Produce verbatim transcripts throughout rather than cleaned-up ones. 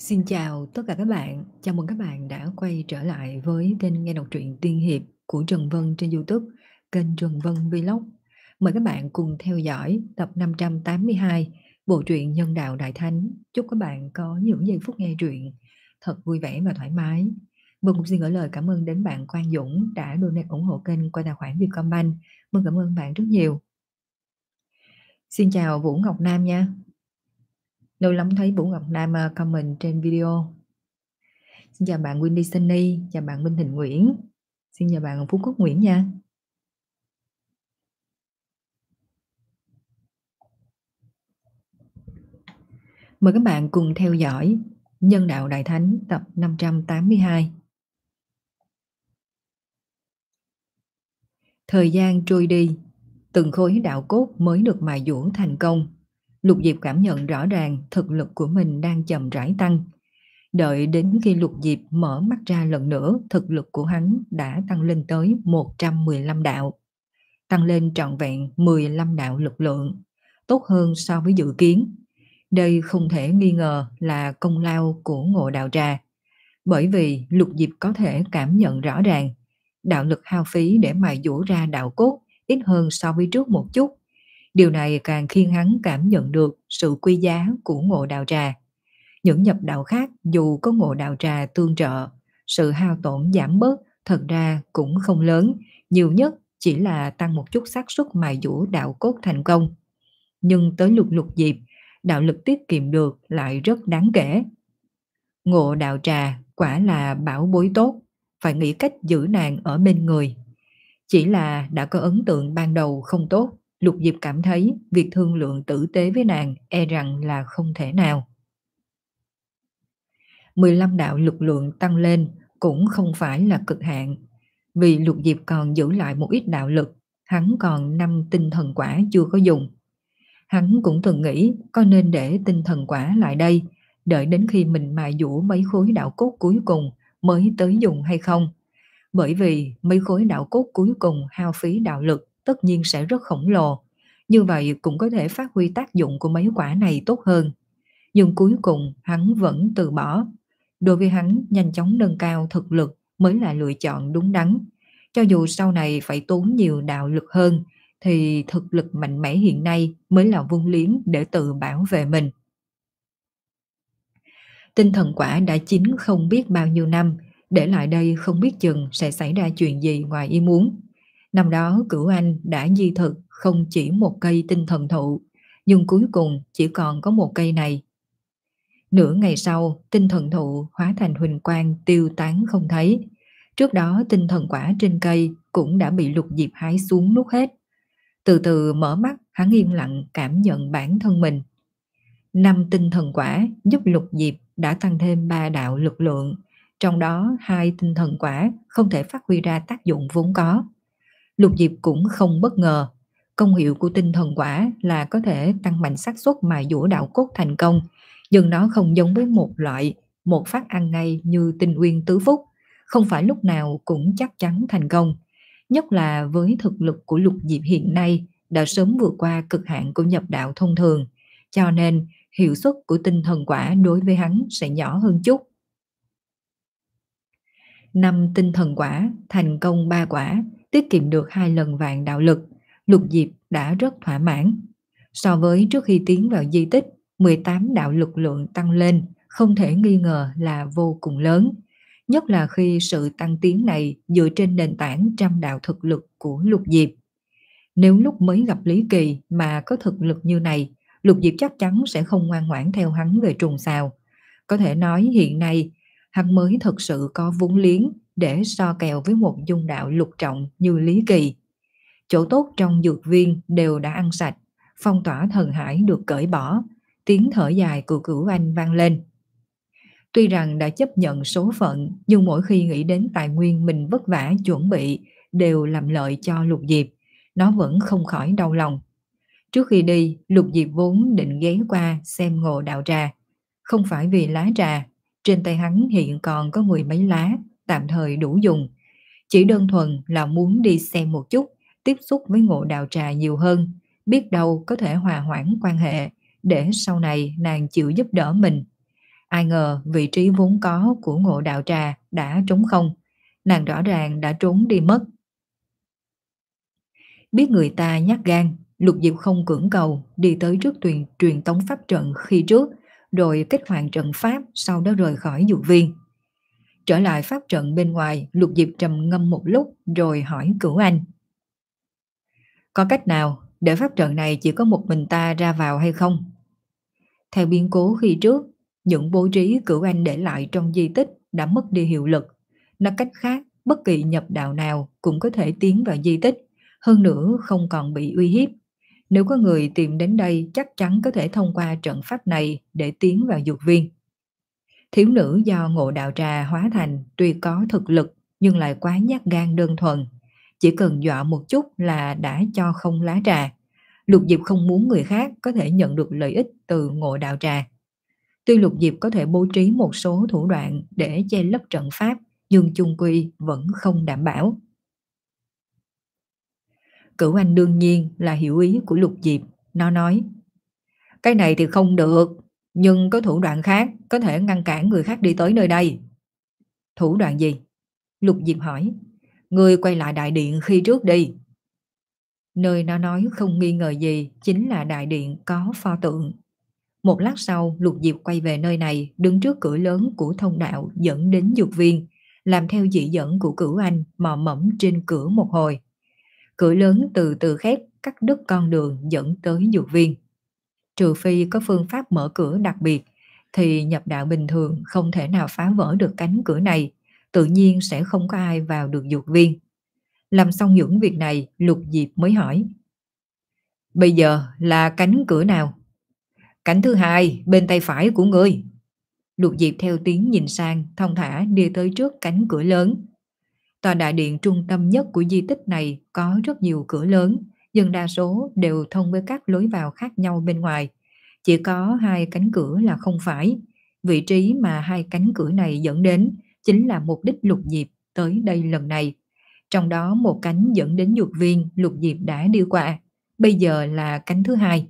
Xin chào tất cả các bạn, chào mừng các bạn đã quay trở lại với kênh nghe đọc truyện tiên hiệp của Trần Vân trên YouTube, kênh Trần Vân Vlog. Mời các bạn cùng theo dõi tập năm trăm tám mươi hai bộ truyện Nhân Đạo Đại Thánh. Chúc các bạn có những giây phút nghe truyện thật vui vẻ và thoải mái. Vân cũng xin gửi lời cảm ơn đến bạn Quang Dũng đã donate ủng hộ kênh qua tài khoản Vietcombank. Vân cảm ơn bạn rất nhiều. Xin chào Vũ Ngọc Nam nha. Lâu lắm thấy Vũ Ngọc Nam comment trên video. Xin chào bạn Wendy Sunny, chào bạn Minh Thịnh Nguyễn, xin chào bạn Phú Quốc Nguyễn nha. Mời các bạn cùng theo dõi Nhân Đạo Đại Thánh tập năm trăm tám mươi hai. Thời gian trôi đi, từng khối đạo cốt mới được mài dũa thành công. Lục Diệp cảm nhận rõ ràng thực lực của mình đang chậm rãi tăng. Đợi đến khi Lục Diệp mở mắt ra lần nữa, thực lực của hắn đã tăng lên tới một trăm mười lăm đạo. Tăng lên trọn vẹn mười lăm đạo lực lượng, tốt hơn so với dự kiến. Đây không thể nghi ngờ là công lao của Ngộ Đạo Trà, bởi vì Lục Diệp có thể cảm nhận rõ ràng đạo lực hao phí để mài dũa ra đạo cốt ít hơn so với trước một chút. Điều này càng khiến hắn cảm nhận được sự quý giá của Ngộ Đạo Trà. Những nhập đạo khác dù có Ngộ Đạo Trà tương trợ, sự hao tổn giảm bớt thật ra cũng không lớn, nhiều nhất chỉ là tăng một chút xác suất mài dũa đạo cốt thành công. Nhưng tới lục Lục Diệp, đạo lực tiết kiệm được lại rất đáng kể. Ngộ Đạo Trà quả là bảo bối tốt, phải nghĩ cách giữ nàng ở bên người. Chỉ là đã có ấn tượng ban đầu không tốt, Lục Diệp cảm thấy việc thương lượng tử tế với nàng e rằng là không thể nào. mười lăm đạo lực lượng tăng lên cũng không phải là cực hạn, vì Lục Diệp còn giữ lại một ít đạo lực, hắn còn năm tinh thần quả chưa có dùng. Hắn cũng từng nghĩ có nên để tinh thần quả lại đây, đợi đến khi mình mài dũa mấy khối đạo cốt cuối cùng mới tới dùng hay không. Bởi vì mấy khối đạo cốt cuối cùng hao phí đạo lực tất nhiên sẽ rất khổng lồ, như vậy cũng có thể phát huy tác dụng của mấy quả này tốt hơn. Nhưng cuối cùng hắn vẫn từ bỏ. Đối với hắn, nhanh chóng nâng cao thực lực mới là lựa chọn đúng đắn. Cho dù sau này phải tốn nhiều đạo lực hơn, thì thực lực mạnh mẽ hiện nay mới là vun liếng để tự bảo vệ mình. Tinh thần quả đã chín không biết bao nhiêu năm, để lại đây không biết chừng sẽ xảy ra chuyện gì ngoài ý muốn. Năm đó Cửu Anh đã di thực không chỉ một cây tinh thần thụ, nhưng cuối cùng chỉ còn có một cây này. Nửa ngày sau, tinh thần thụ hóa thành huỳnh quang tiêu tán không thấy. Trước đó tinh thần quả trên cây cũng đã bị Lục Diệp hái xuống nuốt hết. Từ từ mở mắt, hắn yên lặng cảm nhận bản thân mình. Năm tinh thần quả giúp Lục Diệp đã tăng thêm ba đạo lực lượng, trong đó hai tinh thần quả không thể phát huy ra tác dụng vốn có. Lục Diệp cũng không bất ngờ, công hiệu của tinh thần quả là có thể tăng mạnh xác suất mài dũa đạo cốt thành công, nhưng nó không giống với một loại một phát ăn ngay như tinh uyên tứ phúc, không phải lúc nào cũng chắc chắn thành công. Nhất là với thực lực của Lục Diệp hiện nay đã sớm vượt qua cực hạn của nhập đạo thông thường, cho nên hiệu suất của tinh thần quả đối với hắn sẽ nhỏ hơn chút. Năm tinh thần quả thành công ba quả, tiết kiệm được hai lần vạn đạo lực, Lục Diệp đã rất thỏa mãn. So với trước khi tiến vào di tích, mười tám đạo lực lượng tăng lên không thể nghi ngờ là vô cùng lớn, nhất là khi sự tăng tiến này dựa trên nền tảng trăm đạo thực lực của Lục Diệp. Nếu lúc mới gặp Lý Kỳ mà có thực lực như này, Lục Diệp chắc chắn sẽ không ngoan ngoãn theo hắn về trùng xào. Có thể nói hiện nay hắn mới thực sự có vốn liếng để so kèo với một dung đạo lục trọng như Lý Kỳ. Chỗ tốt trong dược viên đều đã ăn sạch, phong tỏa thần hải được cởi bỏ, tiếng thở dài của Cửu Anh vang lên. Tuy rằng đã chấp nhận số phận, nhưng mỗi khi nghĩ đến tài nguyên mình vất vả chuẩn bị đều làm lợi cho Lục Diệp, nó vẫn không khỏi đau lòng. Trước khi đi, Lục Diệp vốn định ghé qua xem Ngộ Đạo Trà, không phải vì lá trà, trên tay hắn hiện còn có mười mấy lá, tạm thời đủ dùng. Chỉ đơn thuần là muốn đi xem một chút, tiếp xúc với Ngộ Đạo Trà nhiều hơn, biết đâu có thể hòa hoãn quan hệ, để sau này nàng chịu giúp đỡ mình. Ai ngờ vị trí vốn có của Ngộ Đạo Trà đã trống không, nàng rõ ràng đã trốn đi mất. Biết người ta nhát gan, Lục Diệp không cưỡng cầu, đi tới trước truyền, truyền tống pháp trận khi trước, rồi kích hoạt trận pháp, sau đó rời khỏi dược viên. Trở lại pháp trận bên ngoài, Lục Diệp trầm ngâm một lúc rồi hỏi Cửu Anh. Có cách nào để pháp trận này chỉ có một mình ta ra vào hay không? Theo biến cố khi trước, những bố trí Cửu Anh để lại trong di tích đã mất đi hiệu lực. Nói cách khác, bất kỳ nhập đạo nào cũng có thể tiến vào di tích, hơn nữa không còn bị uy hiếp. Nếu có người tìm đến đây chắc chắn có thể thông qua trận pháp này để tiến vào dược viên. Thiếu nữ do Ngộ Đạo Trà hóa thành tuy có thực lực nhưng lại quá nhát gan đơn thuần. Chỉ cần dọa một chút là đã cho không lá trà. Lục Diệp không muốn người khác có thể nhận được lợi ích từ Ngộ Đạo Trà. Tuy Lục Diệp có thể bố trí một số thủ đoạn để che lấp trận pháp, nhưng chung quy vẫn không đảm bảo. Cửu Anh đương nhiên là hiểu ý của Lục Diệp. Nó nói, cái này thì không được, nhưng có thủ đoạn khác có thể ngăn cản người khác đi tới nơi đây. Thủ đoạn gì? Lục Diệp hỏi. Người quay lại đại điện khi trước đi. Nơi nó nói không nghi ngờ gì chính là đại điện có pho tượng. Một lát sau, Lục Diệp quay về nơi này, đứng trước cửa lớn của thông đạo dẫn đến dược viên, làm theo chỉ dẫn của Cửu Anh, mò mẫm trên cửa một hồi. Cửa lớn từ từ khép, cắt đứt con đường dẫn tới dược viên. Trừ phi có phương pháp mở cửa đặc biệt, thì nhập đạo bình thường không thể nào phá vỡ được cánh cửa này, tự nhiên sẽ không có ai vào được dược viên. Làm xong những việc này, Lục Diệp mới hỏi. Bây giờ là cánh cửa nào? Cánh thứ hai, bên tay phải của ngươi. Lục Diệp theo tiếng nhìn sang, thong thả đi tới trước cánh cửa lớn. Tòa đại điện trung tâm nhất của di tích này có rất nhiều cửa lớn, nhưng đa số đều thông với các lối vào khác nhau bên ngoài. Chỉ có hai cánh cửa là không phải. Vị trí mà hai cánh cửa này dẫn đến chính là mục đích Lục Diệp tới đây lần này. Trong đó một cánh dẫn đến dược viên Lục Diệp đã đi qua, bây giờ là cánh thứ hai.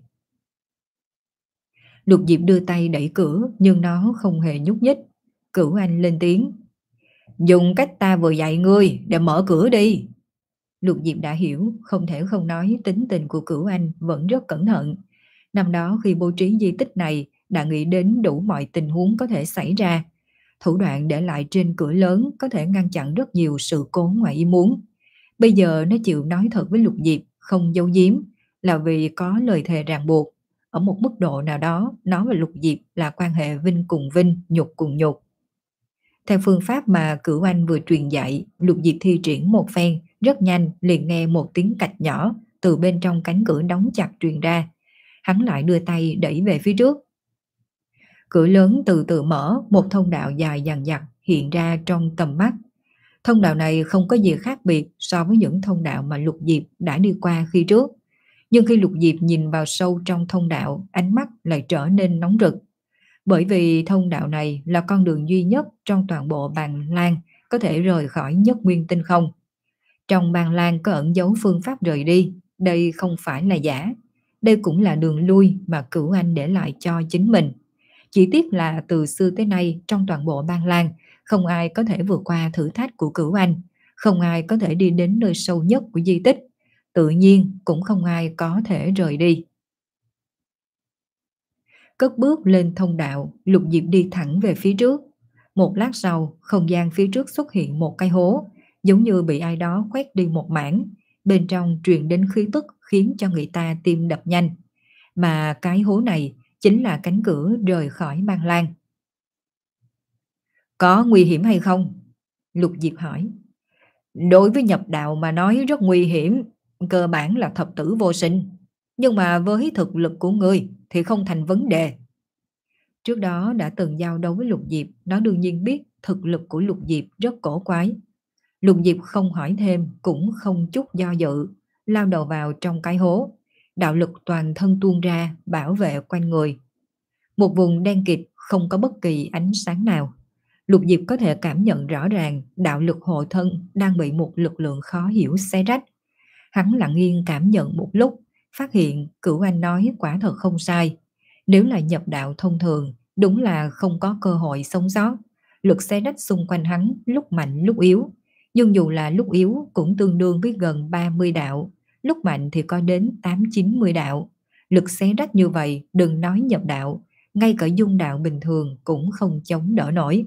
Lục Diệp đưa tay đẩy cửa nhưng nó không hề nhúc nhích. Cửu Anh lên tiếng. Dùng cách ta vừa dạy ngươi để mở cửa đi. Lục Diệp đã hiểu, không thể không nói tính tình của Cửu Anh vẫn rất cẩn thận. Năm đó khi bố trí di tích này đã nghĩ đến đủ mọi tình huống có thể xảy ra. Thủ đoạn để lại trên cửa lớn có thể ngăn chặn rất nhiều sự cố ngoài ý muốn. Bây giờ nó chịu nói thật với Lục Diệp, không giấu giếm, là vì có lời thề ràng buộc. Ở một mức độ nào đó, nó và Lục Diệp là quan hệ vinh cùng vinh, nhục cùng nhục. Theo phương pháp mà Cửu Anh vừa truyền dạy, Lục Diệp thi triển một phen, rất nhanh liền nghe một tiếng cạch nhỏ từ bên trong cánh cửa đóng chặt truyền ra. Hắn lại đưa tay đẩy về phía trước. Cửa lớn từ từ mở, một thông đạo dài dằng dặc hiện ra trong tầm mắt. Thông đạo này không có gì khác biệt so với những thông đạo mà Lục Diệp đã đi qua khi trước. Nhưng khi Lục Diệp nhìn vào sâu trong thông đạo, ánh mắt lại trở nên nóng rực. Bởi vì thông đạo này là con đường duy nhất trong toàn bộ Bàn Lan có thể rời khỏi Nhất Nguyên Tinh Không. Trong Bàn Lan có ẩn dấu phương pháp rời đi, đây không phải là giả. Đây cũng là đường lui mà Cửu Anh để lại cho chính mình. Chỉ tiếc là từ xưa tới nay trong toàn bộ Bàn Lan, không ai có thể vượt qua thử thách của Cửu Anh, không ai có thể đi đến nơi sâu nhất của di tích, tự nhiên cũng không ai có thể rời đi. Cất bước lên thông đạo, Lục Diệp đi thẳng về phía trước. Một lát sau, không gian phía trước xuất hiện một cái hố, giống như bị ai đó khoét đi một mảng. Bên trong truyền đến khí tức khiến cho người ta tim đập nhanh. Mà cái hố này chính là cánh cửa rời khỏi Bàn Lan. Có nguy hiểm hay không? Lục Diệp hỏi. Đối với nhập đạo mà nói rất nguy hiểm, cơ bản là thập tử vô sinh. Nhưng mà với thực lực của ngươi thì không thành vấn đề. Trước đó đã từng giao đấu với Lục Diệp, nó đương nhiên biết thực lực của Lục Diệp rất cổ quái. Lục Diệp không hỏi thêm, cũng không chút do dự, lao đầu vào trong cái hố. Đạo lực toàn thân tuôn ra, bảo vệ quanh người. Một vùng đen kịt, không có bất kỳ ánh sáng nào. Lục Diệp có thể cảm nhận rõ ràng đạo lực hộ thân đang bị một lực lượng khó hiểu xé rách. Hắn lặng yên cảm nhận một lúc, phát hiện Cửu Anh nói quả thật không sai. Nếu là nhập đạo thông thường Đúng là không có cơ hội sống sót. Lực xé rách xung quanh hắn lúc mạnh lúc yếu. Nhưng dù là lúc yếu cũng tương đương với gần ba mươi đạo, lúc mạnh thì có đến tám chín mươi đạo. Lực xé rách như vậy đừng nói nhập đạo, ngay cả dung đạo bình thường cũng không chống đỡ nổi.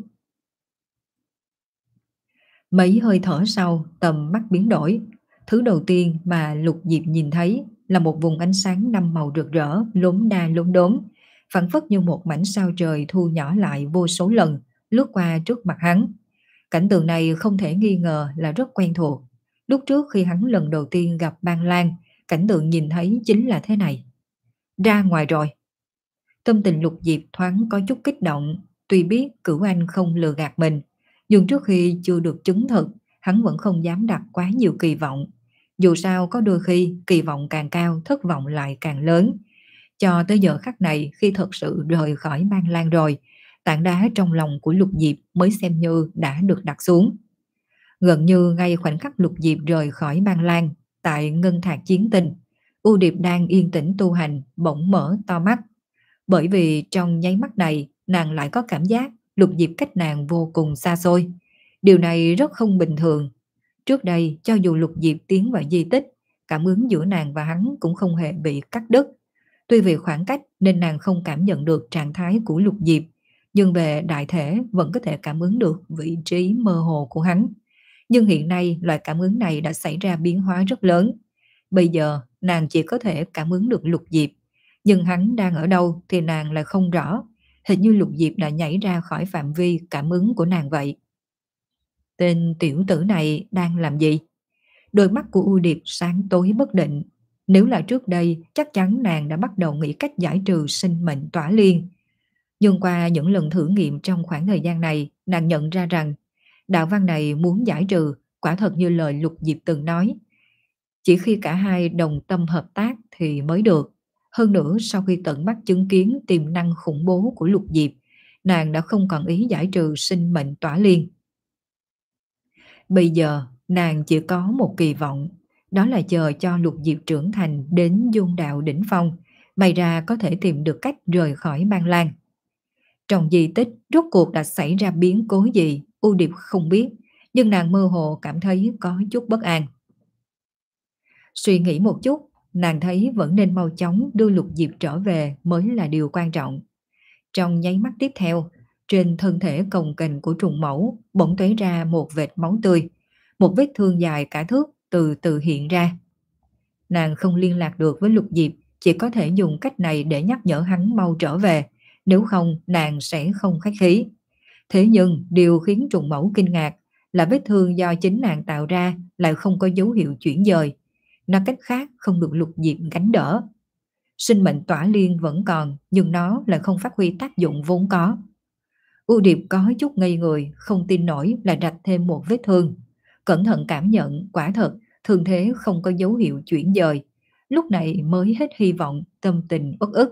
Mấy hơi thở sau, tầm mắt biến đổi. Thứ đầu tiên mà Lục Diệp nhìn thấy là một vùng ánh sáng năm màu rực rỡ, lốm đa lốm đốm, phảng phất như một mảnh sao trời thu nhỏ lại vô số lần, lướt qua trước mặt hắn. Cảnh tượng này không thể nghi ngờ là rất quen thuộc. Lúc trước khi hắn lần đầu tiên gặp Ban Lan, cảnh tượng nhìn thấy chính là thế này. Ra ngoài rồi. Tâm tình Lục Diệp thoáng có chút kích động, tuy biết Cửu Anh không lừa gạt mình, nhưng trước khi chưa được chứng thực, hắn vẫn không dám đặt quá nhiều kỳ vọng. Dù sao có đôi khi kỳ vọng càng cao, thất vọng lại càng lớn. Cho tới giờ khắc này, khi thật sự rời khỏi Ban Lan rồi, tảng đá trong lòng của Lục Diệp mới xem như đã được đặt xuống. Gần như ngay khoảnh khắc Lục Diệp rời khỏi Ban Lan, tại Ngân Thạc Chiến Tinh, U Điệp đang yên tĩnh tu hành, bỗng mở to mắt. Bởi vì trong nháy mắt này, nàng lại có cảm giác Lục Diệp cách nàng vô cùng xa xôi. Điều này rất không bình thường. Trước đây, cho dù Lục Diệp tiến vào di tích, cảm ứng giữa nàng và hắn cũng không hề bị cắt đứt. Tuy vì khoảng cách nên nàng không cảm nhận được trạng thái của Lục Diệp, nhưng về đại thể vẫn có thể cảm ứng được vị trí mơ hồ của hắn. Nhưng hiện nay loại cảm ứng này đã xảy ra biến hóa rất lớn. Bây giờ nàng chỉ có thể cảm ứng được Lục Diệp, nhưng hắn đang ở đâu thì nàng lại không rõ. Hình như Lục Diệp đã nhảy ra khỏi phạm vi cảm ứng của nàng vậy. Tên tiểu tử này đang làm gì? Đôi mắt của U Điệp sáng tối bất định. Nếu là trước đây, chắc chắn nàng đã bắt đầu nghĩ cách giải trừ sinh mệnh tỏa liên. Nhưng qua những lần thử nghiệm trong khoảng thời gian này, nàng nhận ra rằng đạo văn này muốn giải trừ, quả thật như lời Lục Diệp từng nói. Chỉ khi cả hai đồng tâm hợp tác thì mới được. Hơn nữa sau khi tận mắt chứng kiến tiềm năng khủng bố của Lục Diệp, nàng đã không còn ý giải trừ sinh mệnh tỏa liên. Bây giờ nàng chỉ có một kỳ vọng, đó là chờ cho Lục Diệp trưởng thành đến dung đạo đỉnh phong, may ra có thể tìm được cách rời khỏi Ban Lan. Trong di tích rốt cuộc đã xảy ra biến cố gì, U Điệp không biết, nhưng nàng mơ hồ cảm thấy có chút bất an. Suy nghĩ một chút, nàng thấy vẫn nên mau chóng đưa Lục Diệp trở về mới là điều quan trọng. Trong nháy mắt tiếp theo, trên thân thể cồng kềnh của trùng mẫu bỗng tóe ra một vệt máu tươi, một vết thương dài cả thước từ từ hiện ra. Nàng không liên lạc được với Lục Diệp, chỉ có thể dùng cách này để nhắc nhở hắn mau trở về, nếu không nàng sẽ không khách khí. Thế nhưng điều khiến trùng mẫu kinh ngạc là vết thương do chính nàng tạo ra lại không có dấu hiệu chuyển dời. Nói cách khác không được Lục Diệp gánh đỡ. Sinh mệnh tỏa liên vẫn còn, nhưng nó lại không phát huy tác dụng vốn có. U Điệp có chút ngây người, không tin nổi là rạch thêm một vết thương. Cẩn thận cảm nhận, quả thật, thương thế không có dấu hiệu chuyển dời. Lúc này mới hết hy vọng, tâm tình uất ức.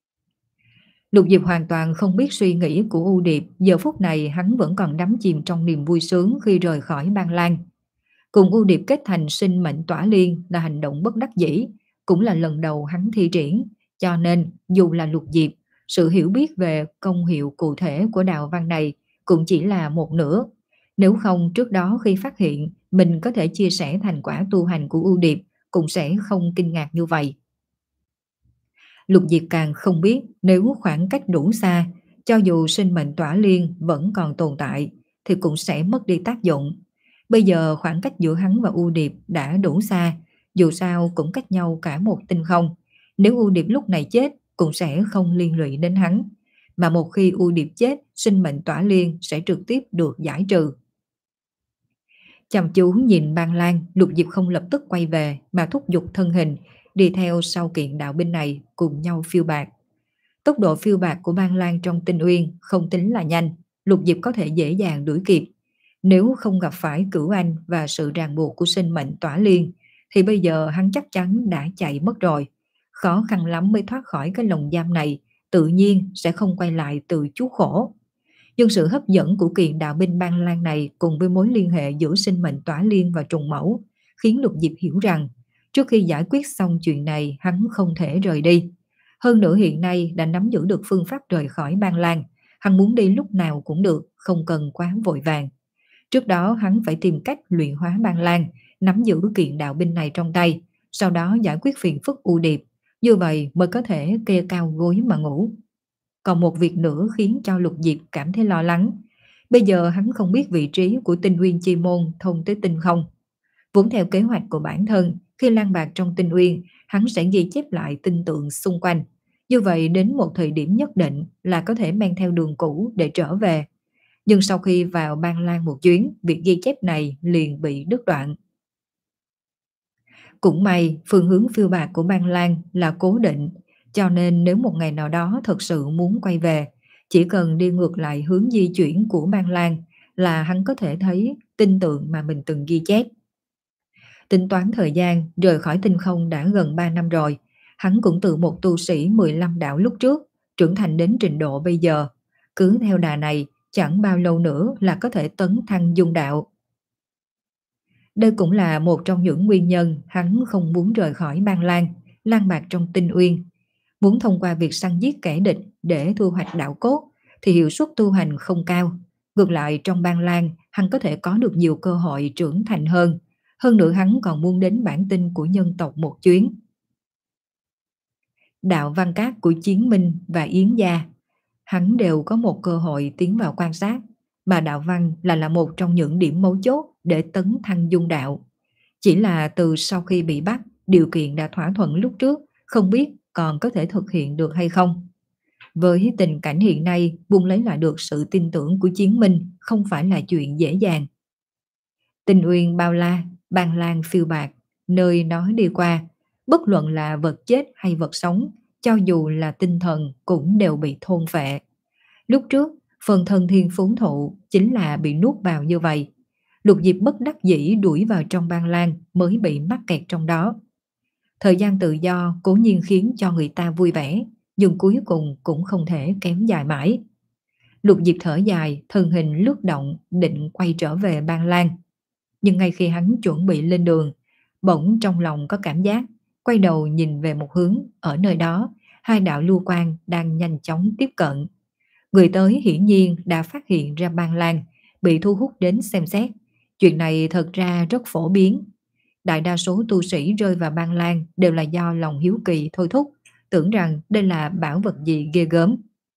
Lục Diệp hoàn toàn không biết suy nghĩ của U Điệp, giờ phút này hắn vẫn còn đắm chìm trong niềm vui sướng khi rời khỏi Ban Lan. Cùng U Điệp kết thành sinh mệnh tỏa liên là hành động bất đắc dĩ, cũng là lần đầu hắn thi triển, cho nên dù là Lục Diệp, sự hiểu biết về công hiệu cụ thể của đạo văn này cũng chỉ là một nửa. Nếu không trước đó khi phát hiện mình có thể chia sẻ thành quả tu hành của U Điệp cũng sẽ không kinh ngạc như vậy. Lục Diệp càng không biết nếu khoảng cách đủ xa, cho dù sinh mệnh tỏa liên vẫn còn tồn tại thì cũng sẽ mất đi tác dụng. Bây giờ khoảng cách giữa hắn và U Điệp đã đủ xa, dù sao cũng cách nhau cả một tinh không. Nếu U Điệp lúc này chết cũng sẽ không liên lụy đến hắn. Mà một khi U Điệp chết, sinh mệnh tỏa liên sẽ trực tiếp được giải trừ. Chăm chú nhìn Ban Lan, Lục Diệp không lập tức quay về mà thúc giục thân hình, đi theo sau kiện đạo binh này cùng nhau phiêu bạt. Tốc độ phiêu bạt của Ban Lan trong Tinh Uyên không tính là nhanh, Lục Diệp có thể dễ dàng đuổi kịp. Nếu không gặp phải Cửu Anh và sự ràng buộc của sinh mệnh tỏa liên, thì bây giờ hắn chắc chắn đã chạy mất rồi. Khó khăn lắm mới thoát khỏi cái lồng giam này, tự nhiên sẽ không quay lại tự chuốc khổ. Nhưng sự hấp dẫn của kiện đạo binh Ban Lan này cùng với mối liên hệ giữa sinh mệnh tỏa liên và trùng mẫu, khiến Lục Diệp hiểu rằng trước khi giải quyết xong chuyện này hắn không thể rời đi. Hơn nữa hiện nay đã nắm giữ được phương pháp rời khỏi Ban Lang, hắn muốn đi lúc nào cũng được, không cần quá vội vàng. Trước đó hắn phải tìm cách luyện hóa Ban Lang, nắm giữ kiện đạo binh này trong tay, sau đó giải quyết phiền phức U Điệp, như vậy mới có thể kê cao gối mà ngủ. Còn một việc nữa khiến cho Lục Diệp cảm thấy lo lắng. Bây giờ hắn không biết vị trí của Tinh Uyên Chi Môn thông tới tinh không. Vốn theo kế hoạch của bản thân, khi lang bạc trong Tinh Uyên, hắn sẽ ghi chép lại tinh tượng xung quanh. Như vậy đến một thời điểm nhất định là có thể mang theo đường cũ để trở về. Nhưng sau khi vào Ban Lang một chuyến, việc ghi chép này liền bị đứt đoạn. Cũng may, phương hướng phiêu bạc của Ban Lang là cố định, cho nên nếu một ngày nào đó thật sự muốn quay về, chỉ cần đi ngược lại hướng di chuyển của Ban Lang là hắn có thể thấy tinh tượng mà mình từng ghi chép. Tính toán thời gian, rời khỏi tinh không đã gần ba năm rồi, hắn cũng từ một tu sĩ mười lăm đạo lúc trước, trưởng thành đến trình độ bây giờ. Cứ theo đà này, chẳng bao lâu nữa là có thể tấn thăng dung đạo. Đây cũng là một trong những nguyên nhân hắn không muốn rời khỏi Ban Lang, lang bạc trong Tinh Uyên. Muốn thông qua việc săn giết kẻ địch để thu hoạch đạo cốt thì hiệu suất tu hành không cao. Ngược lại trong Ban Lang, hắn có thể có được nhiều cơ hội trưởng thành hơn. Hơn nữa hắn còn muốn đến bản tinh của nhân tộc một chuyến. Đạo văn các của Chiến Minh và Yến Gia, hắn đều có một cơ hội tiến vào quan sát, mà đạo văn là là một trong những điểm mấu chốt để tấn thăng dung đạo. Chỉ là từ sau khi bị bắt, điều kiện đã thỏa thuận lúc trước, không biết còn có thể thực hiện được hay không. Với tình cảnh hiện nay, buông lấy lại được sự tin tưởng của Chiến Minh không phải là chuyện dễ dàng. Tinh Uyên bao la, Ban Lang phiêu bạc, nơi nói đi qua, bất luận là vật chết hay vật sống, cho dù là tinh thần cũng đều bị thôn phệ. Lúc trước, phần thân thiên phú thụ chính là bị nuốt vào như vậy. Lục Diệp bất đắc dĩ đuổi vào trong Ban Lang mới bị mắc kẹt trong đó. Thời gian tự do cố nhiên khiến cho người ta vui vẻ, nhưng cuối cùng cũng không thể kéo dài mãi. Lục Diệp thở dài, thân hình lướt động, định quay trở về Ban Lang. Nhưng ngay khi hắn chuẩn bị lên đường, bỗng trong lòng có cảm giác, quay đầu nhìn về một hướng, ở nơi đó, hai đạo lưu quang đang nhanh chóng tiếp cận. Người tới hiển nhiên đã phát hiện ra Ban Lang, bị thu hút đến xem xét. Chuyện này thật ra rất phổ biến. Đại đa số tu sĩ rơi vào Ban Lang đều là do lòng hiếu kỳ thôi thúc, tưởng rằng đây là bảo vật gì ghê gớm.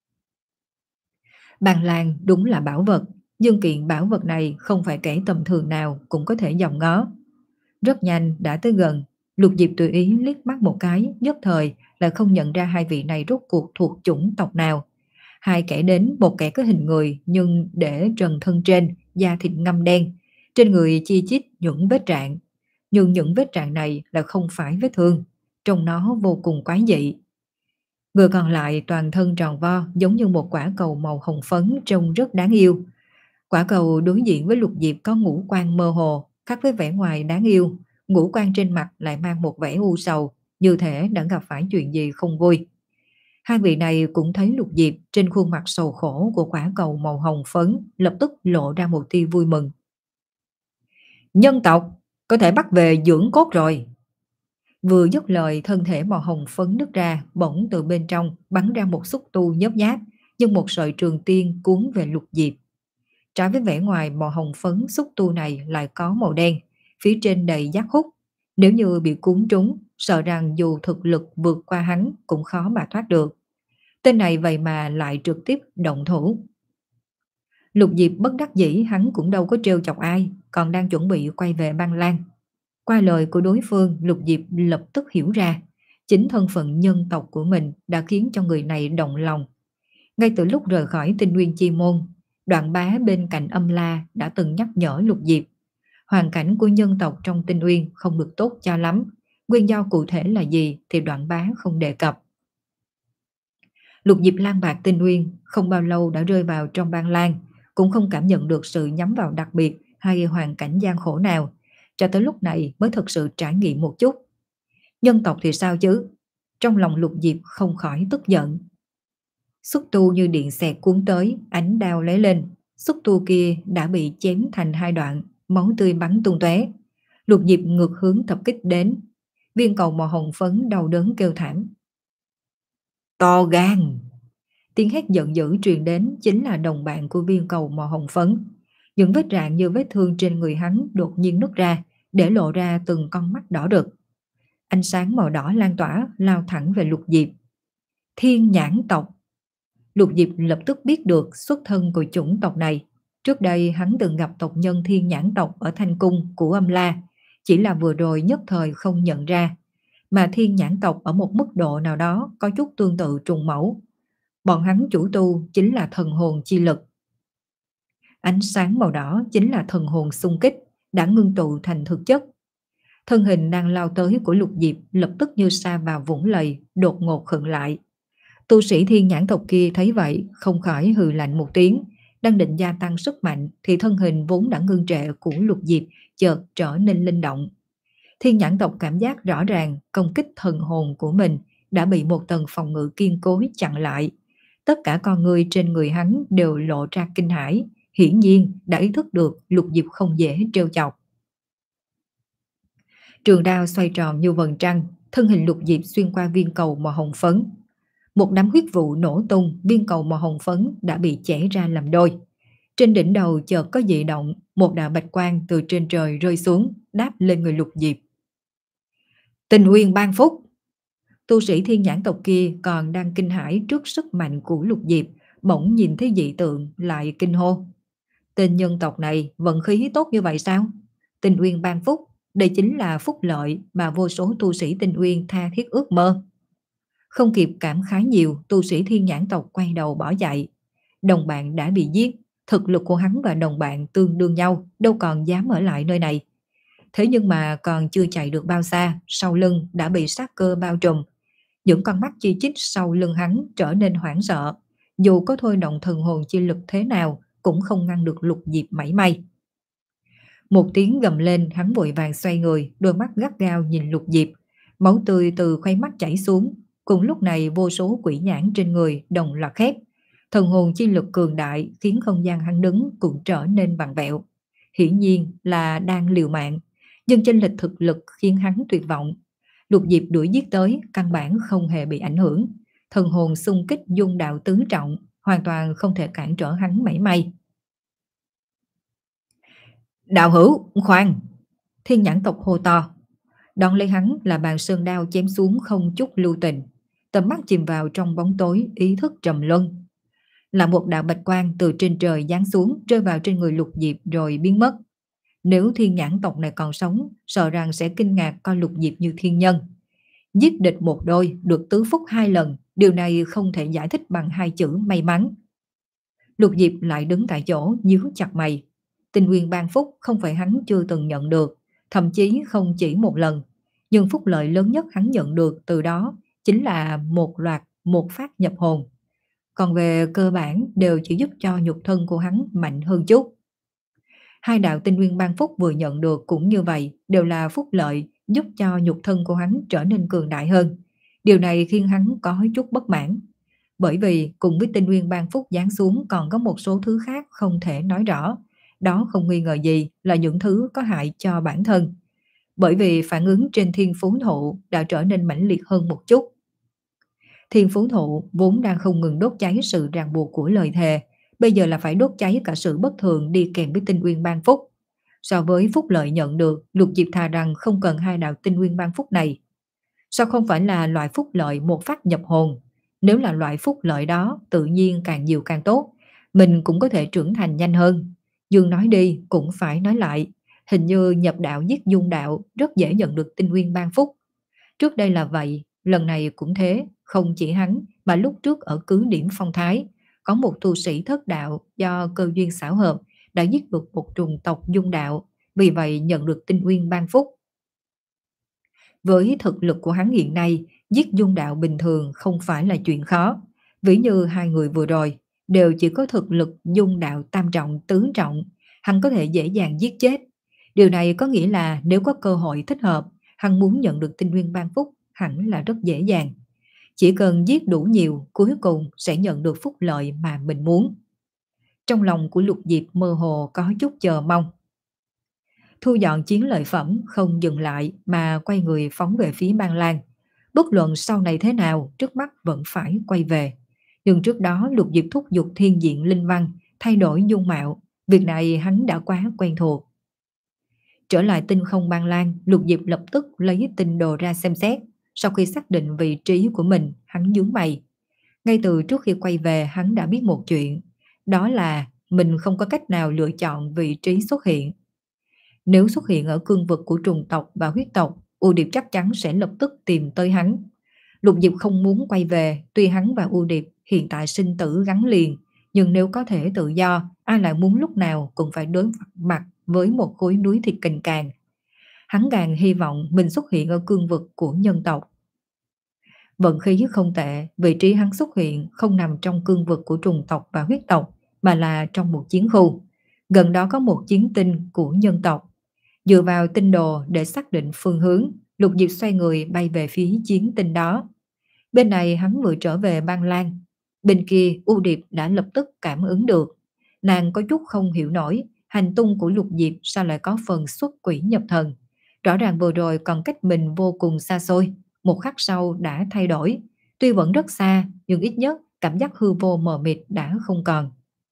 Ban Lang đúng là bảo vật, nhưng kiện bảo vật này không phải kẻ tầm thường nào cũng có thể dòm ngó. Rất nhanh đã tới gần, Lục Diệp tùy ý liếc mắt một cái, nhất thời là không nhận ra hai vị này rốt cuộc thuộc chủng tộc nào. Hai kẻ đến, một kẻ có hình người nhưng để trần thân trên, da thịt ngăm đen, trên người chi chít những vết rạn. Nhưng những vết rạn này là không phải vết thương, trông nó vô cùng quái dị. Người còn lại toàn thân tròn vo giống như một quả cầu màu hồng phấn trông rất đáng yêu. Quả cầu đối diện với Lục Diệp có ngũ quan mơ hồ, khác với vẻ ngoài đáng yêu, ngũ quan trên mặt lại mang một vẻ u sầu, như thể đã gặp phải chuyện gì không vui. Hai vị này cũng thấy Lục Diệp, trên khuôn mặt sầu khổ của quả cầu màu hồng phấn lập tức lộ ra một tia vui mừng. Nhân tộc, có thể bắt về dưỡng cốt rồi. Vừa dứt lời, thân thể màu hồng phấn nứt ra, bỗng từ bên trong bắn ra một xúc tu nhớp nháp, như một sợi trường tiên cuốn về Lục Diệp. Trái với vẻ ngoài màu hồng phấn, xúc tu này lại có màu đen, phía trên đầy giác hút. Nếu như bị cuốn trúng, sợ rằng dù thực lực vượt qua hắn cũng khó mà thoát được. Tên này vậy mà lại trực tiếp động thủ. Lục Diệp bất đắc dĩ, hắn cũng đâu có trêu chọc ai, còn đang chuẩn bị quay về Ban Lang. Qua lời của đối phương, Lục Diệp lập tức hiểu ra, chính thân phận nhân tộc của mình đã khiến cho người này động lòng. Ngay từ lúc rời khỏi Tinh Nguyên Chi Môn, Đoạn Bá bên cạnh Âm La đã từng nhắc nhở Lục Diệp. Hoàn cảnh của nhân tộc trong Tinh Uyên không được tốt cho lắm, nguyên do cụ thể là gì thì Đoạn Bá không đề cập. Lục Diệp lang bạc Tinh Uyên không bao lâu đã rơi vào trong Ban Lang, cũng không cảm nhận được sự nhắm vào đặc biệt hay hoàn cảnh gian khổ nào, cho tới lúc này mới thực sự trải nghiệm một chút. Nhân tộc thì sao chứ? Trong lòng Lục Diệp không khỏi tức giận. Xúc tu như điện xẹt cuốn tới, ánh đao lấy lên, xúc tu kia đã bị chém thành hai đoạn, máu tươi bắn tung tóe. Lục Diệp ngược hướng tập kích đến, viên cầu màu hồng phấn đau đớn kêu thảm. To gan! Tiếng hét giận dữ truyền đến chính là đồng bạn của viên cầu màu hồng phấn. Những vết rạn như vết thương trên người hắn đột nhiên nứt ra, để lộ ra từng con mắt đỏ rực. Ánh sáng màu đỏ lan tỏa lao thẳng về Lục Diệp. Thiên nhãn tộc! Lục Diệp lập tức biết được xuất thân của chủng tộc này. Trước đây hắn từng gặp tộc nhân thiên nhãn tộc ở Thanh Cung của Âm La, chỉ là vừa rồi nhất thời không nhận ra. Mà thiên nhãn tộc ở một mức độ nào đó có chút tương tự trùng mẫu. Bọn hắn chủ tu chính là thần hồn chi lực. Ánh sáng màu đỏ chính là thần hồn xung kích, đã ngưng tụ thành thực chất. Thân hình đang lao tới của Lục Diệp lập tức như sa vào vũng lầy, đột ngột khựng lại. Tu sĩ thiên nhãn tộc kia thấy vậy, không khỏi hừ lạnh một tiếng, đang định gia tăng sức mạnh thì thân hình vốn đã ngưng trệ của Lục Diệp chợt trở nên linh động. Thiên nhãn tộc cảm giác rõ ràng công kích thần hồn của mình đã bị một tầng phòng ngự kiên cố chặn lại. Tất cả con người trên người hắn đều lộ ra kinh hãi, hiển nhiên đã ý thức được Lục Diệp không dễ trêu chọc. Trường đao xoay tròn như vầng trăng, thân hình Lục Diệp xuyên qua viên cầu màu hồng phấn. Một đám huyết vụ nổ tung, viên cầu màu hồng phấn đã bị chẻ ra làm đôi. Trên đỉnh đầu chợt có dị động, một đạo bạch quang từ trên trời rơi xuống, đáp lên người Lục Diệp. Tình Uyên ban phúc! Tu sĩ thiên nhãn tộc kia còn đang kinh hãi trước sức mạnh của Lục Diệp, bỗng nhìn thấy dị tượng lại kinh hô. Tên nhân tộc này vận khí tốt như vậy sao? Tình Uyên ban phúc, đây chính là phúc lợi mà vô số tu sĩ Tình Uyên tha thiết ước mơ. Không kịp cảm khái nhiều, tu sĩ thiên nhãn tộc quay đầu bỏ chạy. Đồng bạn đã bị giết, thực lực của hắn và đồng bạn tương đương nhau, đâu còn dám ở lại nơi này. Thế nhưng mà còn chưa chạy được bao xa, sau lưng đã bị sát cơ bao trùm. Những con mắt chi chít sau lưng hắn trở nên hoảng sợ, dù có thôi động thần hồn chi lực thế nào cũng không ngăn được Lục Diệp mảy may. Một tiếng gầm lên, hắn vội vàng xoay người, đôi mắt gắt gao nhìn Lục Diệp, máu tươi từ khóe mắt chảy xuống. Cùng lúc này vô số quỷ nhãn trên người đồng loạt khép, thần hồn chi lực cường đại khiến không gian hắn đứng cũng trở nên vặn vẹo. Hiển nhiên là đang liều mạng, nhưng chênh lệch thực lực khiến hắn tuyệt vọng. Lục Diệp đuổi giết tới, căn bản không hề bị ảnh hưởng. Thần hồn xung kích dung đạo tứ trọng, hoàn toàn không thể cản trở hắn mảy may. Đạo hữu, khoan! Thiên nhãn tộc hô to. Đón lấy hắn là bàn sơn đao chém xuống không chút lưu tình. Tầm mắt chìm vào trong bóng tối, ý thức trầm luân. Là một đạo bạch quang từ trên trời giáng xuống, rơi vào trên người Lục Diệp rồi biến mất. Nếu thiên nhãn tộc này còn sống, sợ rằng sẽ kinh ngạc coi Lục Diệp như thiên nhân. Giết địch một đôi, được tứ phúc hai lần, điều này không thể giải thích bằng hai chữ may mắn. Lục Diệp lại đứng tại chỗ, nhíu chặt mày. Tình Uyên ban phúc không phải hắn chưa từng nhận được, thậm chí không chỉ một lần. Nhưng phúc lợi lớn nhất hắn nhận được từ đó chính là một loạt một phát nhập hồn. Còn về cơ bản đều chỉ giúp cho nhục thân của hắn mạnh hơn chút. Hai đạo Tinh Nguyên ban phúc vừa nhận được cũng như vậy, đều là phúc lợi giúp cho nhục thân của hắn trở nên cường đại hơn. Điều này khiến hắn có chút bất mãn. Bởi vì cùng với Tinh Nguyên ban phúc giáng xuống còn có một số thứ khác không thể nói rõ. Đó không nghi ngờ gì là những thứ có hại cho bản thân. Bởi vì phản ứng trên thiên phú thụ đã trở nên mãnh liệt hơn một chút. Thiên phú thụ vốn đang không ngừng đốt cháy sự ràng buộc của lời thề, bây giờ là phải đốt cháy cả sự bất thường đi kèm với Tinh Nguyên ban phúc. So với phúc lợi nhận được, Lục Diệp thà rằng không cần hai đạo Tinh Nguyên ban phúc này. Sao không phải là loại phúc lợi một phát nhập hồn? Nếu là loại phúc lợi đó, tự nhiên càng nhiều càng tốt, mình cũng có thể trưởng thành nhanh hơn. Dương nói đi cũng phải nói lại, hình như nhập đạo giết dung đạo rất dễ nhận được Tinh Nguyên ban phúc. Trước đây là vậy, lần này cũng thế, không chỉ hắn mà lúc trước ở cứ điểm Phong Thái, có một tu sĩ thất đạo do cơ duyên xảo hợp đã giết được một trùng tộc dung đạo, vì vậy nhận được Tinh Nguyên ban phúc. Với thực lực của hắn hiện nay, giết dung đạo bình thường không phải là chuyện khó. Ví như hai người vừa rồi, đều chỉ có thực lực dung đạo tam trọng tứ trọng, hắn có thể dễ dàng giết chết. Điều này có nghĩa là nếu có cơ hội thích hợp, hắn muốn nhận được Tinh Nguyên ban phúc hẳn là rất dễ dàng. Chỉ cần giết đủ nhiều, cuối cùng sẽ nhận được phúc lợi mà mình muốn. Trong lòng của Lục Diệp mơ hồ có chút chờ mong. Thu dọn chiến lợi phẩm không dừng lại mà quay người phóng về phía Ban Lan. Bất luận sau này thế nào, trước mắt vẫn phải quay về. Nhưng trước đó Lục Diệp thúc giục thiên diện linh văn, thay đổi dung mạo. Việc này hắn đã quá quen thuộc. Trở lại tinh không Ban Lan, Lục Diệp lập tức lấy tinh đồ ra xem xét. Sau khi xác định vị trí của mình, hắn nhướng mày. Ngay từ trước khi quay về, hắn đã biết một chuyện. Đó là mình không có cách nào lựa chọn vị trí xuất hiện. Nếu xuất hiện ở cương vực của trùng tộc và huyết tộc, U Điệp chắc chắn sẽ lập tức tìm tới hắn. Lục Diệp không muốn quay về, tuy hắn và U Điệp hiện tại sinh tử gắn liền, nhưng nếu có thể tự do, ai lại muốn lúc nào cũng phải đối mặt với một khối núi thịt cành càng. Hắn càng hy vọng mình xuất hiện ở cương vực của nhân tộc. Vận khí không tệ, vị trí hắn xuất hiện không nằm trong cương vực của trùng tộc và huyết tộc, mà là trong một chiến khu. Gần đó có một chiến tinh của nhân tộc. Dựa vào tinh đồ để xác định phương hướng, Lục Diệp xoay người bay về phía chiến tinh đó. Bên này hắn vừa trở về Ban Lan. Bên kia U Điệp đã lập tức cảm ứng được. Nàng có chút không hiểu nổi, hành tung của Lục Diệp sao lại có phần xuất quỷ nhập thần. Rõ ràng vừa rồi còn cách mình vô cùng xa xôi, một khắc sau đã thay đổi. Tuy vẫn rất xa, nhưng ít nhất cảm giác hư vô mờ mịt đã không còn.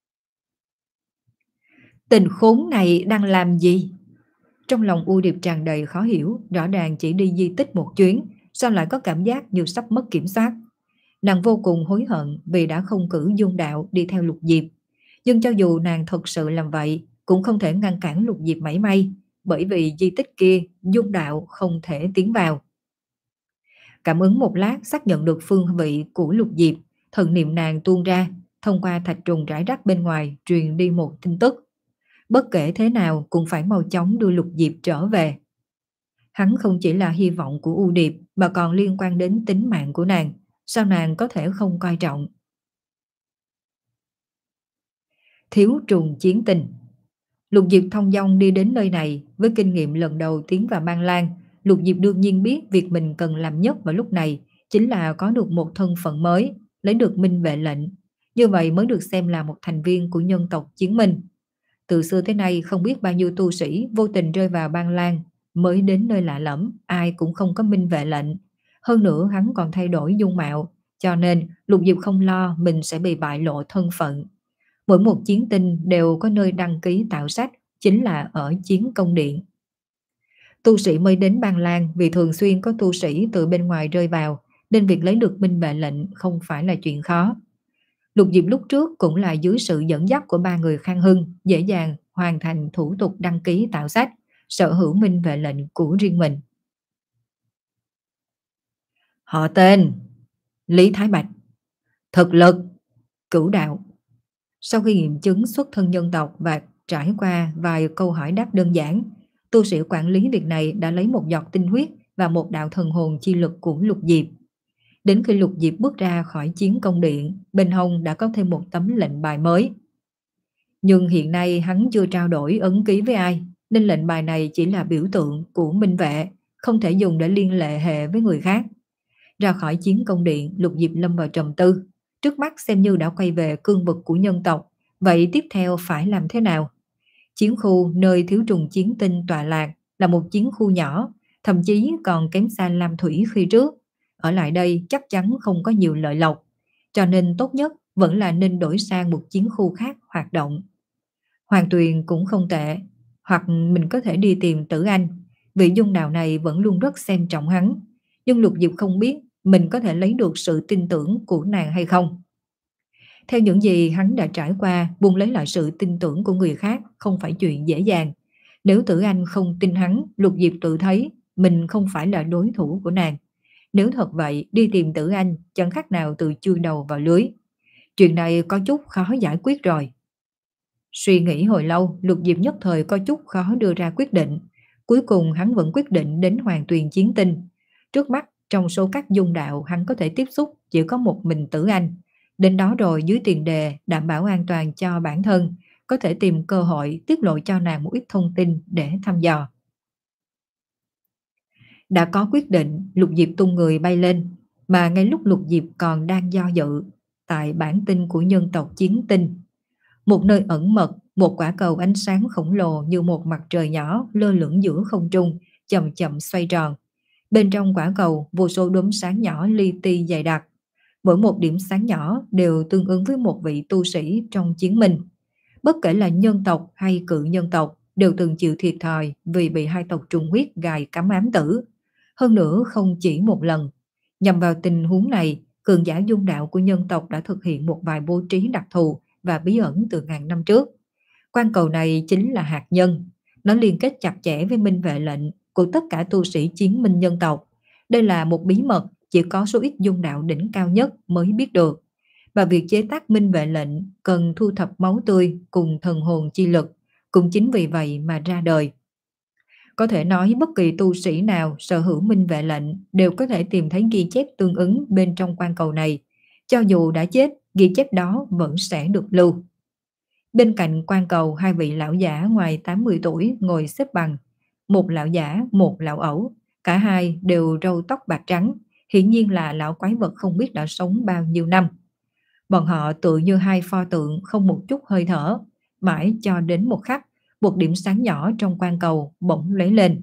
Tình khốn này đang làm gì? Trong lòng U Điệp tràn đầy khó hiểu, rõ ràng chỉ đi di tích một chuyến, sao lại có cảm giác như sắp mất kiểm soát. Nàng vô cùng hối hận vì đã không cử Dung Đạo đi theo Lục Diệp. Nhưng cho dù nàng thật sự làm vậy, cũng không thể ngăn cản Lục Diệp mảy may, bởi vì di tích kia Dung Đạo không thể tiến vào. Cảm ứng một lát xác nhận được phương vị của Lục Diệp, thần niệm nàng tuôn ra, thông qua thạch trùng rải rác bên ngoài truyền đi một tin tức. Bất kể thế nào cũng phải mau chóng đưa Lục Diệp trở về. Hắn không chỉ là hy vọng của U Điệp mà còn liên quan đến tính mạng của nàng, sao nàng có thể không coi trọng. Thiếu trùng chiến tinh. Lục Diệp thông dong đi đến nơi này, với kinh nghiệm lần đầu tiến vào Ban Lan, Lục Diệp đương nhiên biết việc mình cần làm nhất vào lúc này chính là có được một thân phận mới, lấy được minh vệ lệnh. Như vậy mới được xem là một thành viên của nhân tộc Chiến Minh. Từ xưa tới nay không biết bao nhiêu tu sĩ vô tình rơi vào Ban Lan, mới đến nơi lạ lẫm, ai cũng không có minh vệ lệnh. Hơn nữa hắn còn thay đổi dung mạo, cho nên Lục Diệp không lo mình sẽ bị bại lộ thân phận. Mỗi một chiến tinh đều có nơi đăng ký tạo sách, chính là ở Chiến Công Điện. Tu sĩ mới đến Ban Lan vì thường xuyên có tu sĩ từ bên ngoài rơi vào, nên việc lấy được minh vệ lệnh không phải là chuyện khó. Lục Diệp lúc trước cũng là dưới sự dẫn dắt của ba người Khang Hưng, dễ dàng hoàn thành thủ tục đăng ký tạo sách, sở hữu minh vệ lệnh của riêng mình. Họ tên Lý Thái Bạch, thực lực Cửu Đạo. Sau khi nghiệm chứng xuất thân nhân tộc và trải qua vài câu hỏi đáp đơn giản, tu sĩ quản lý việc này đã lấy một giọt tinh huyết và một đạo thần hồn chi lực của Lục Diệp. Đến khi Lục Diệp bước ra khỏi Chiến Công Điện, bên hông đã có thêm một tấm lệnh bài mới. Nhưng hiện nay hắn chưa trao đổi ấn ký với ai, nên lệnh bài này chỉ là biểu tượng của minh vệ, không thể dùng để liên hệ hệ với người khác. Ra khỏi Chiến Công Điện, Lục Diệp lâm vào trầm tư. Trước mắt xem như đã quay về cương vực của nhân tộc, vậy tiếp theo phải làm thế nào? Chiến khu nơi thiếu trùng chiến tinh tọa lạc là một chiến khu nhỏ, thậm chí còn kém xa Lam Thủy khi trước. Ở lại đây chắc chắn không có nhiều lợi lộc, cho nên tốt nhất vẫn là nên đổi sang một chiến khu khác hoạt động. Hoàng Tuyền cũng không tệ, hoặc mình có thể đi tìm Tử Anh, vị Dung Đạo này vẫn luôn rất xem trọng hắn. Nhưng Lục Diệp không biết mình có thể lấy được sự tin tưởng của nàng hay không. Theo những gì hắn đã trải qua, buông lấy lại sự tin tưởng của người khác không phải chuyện dễ dàng. Nếu Tử Anh không tin hắn, Lục Diệp tự thấy mình không phải là đối thủ của nàng. Nếu thật vậy, đi tìm Tử Anh chẳng khác nào từ chui đầu vào lưới. Chuyện này có chút khó giải quyết rồi. Suy nghĩ hồi lâu, Lục Diệp nhất thời có chút khó đưa ra quyết định. Cuối cùng hắn vẫn quyết định đến Hoàng Tuyền Chiến Tinh. Trước mắt, trong số các dung đạo hắn có thể tiếp xúc chỉ có một mình Tử Anh. Đến đó rồi dưới tiền đề đảm bảo an toàn cho bản thân, có thể tìm cơ hội tiết lộ cho nàng một ít thông tin để thăm dò. Đã có quyết định, Lục Diệp tung người bay lên, mà ngay lúc Lục Diệp còn đang do dự, tại bản tinh của nhân tộc Chiến Tinh, một nơi ẩn mật, một quả cầu ánh sáng khổng lồ như một mặt trời nhỏ lơ lửng giữa không trung, chậm chậm xoay tròn. Bên trong quả cầu, vô số đốm sáng nhỏ li ti dày đặc. Mỗi một điểm sáng nhỏ đều tương ứng với một vị tu sĩ trong chiến minh. Bất kể là nhân tộc hay cự nhân tộc đều từng chịu thiệt thòi vì bị hai tộc trùng huyết gài cắm ám tử. Hơn nữa không chỉ một lần. Nhằm vào tình huống này, cường giả dung đạo của nhân tộc đã thực hiện một vài bố trí đặc thù và bí ẩn từ ngàn năm trước. Quan cầu này chính là hạt nhân. Nó liên kết chặt chẽ với minh vệ lệnh của tất cả tu sĩ chiến minh nhân tộc. Đây là một bí mật chỉ có số ít dung đạo đỉnh cao nhất mới biết được. Và việc chế tác minh vệ lệnh cần thu thập máu tươi cùng thần hồn chi lực, cũng chính vì vậy mà ra đời. Có thể nói bất kỳ tu sĩ nào sở hữu minh vệ lệnh đều có thể tìm thấy ghi chép tương ứng bên trong quan cầu này. Cho dù đã chết, ghi chép đó vẫn sẽ được lưu. Bên cạnh quan cầu, hai vị lão giả ngoài tám mươi tuổi ngồi xếp bằng. Một lão giả, một lão ẩu. Cả hai đều râu tóc bạc trắng, hiển nhiên là lão quái vật không biết đã sống bao nhiêu năm. Bọn họ tựa như hai pho tượng không một chút hơi thở, mãi cho đến một khắc, một điểm sáng nhỏ trong quan cầu bỗng lóe lên.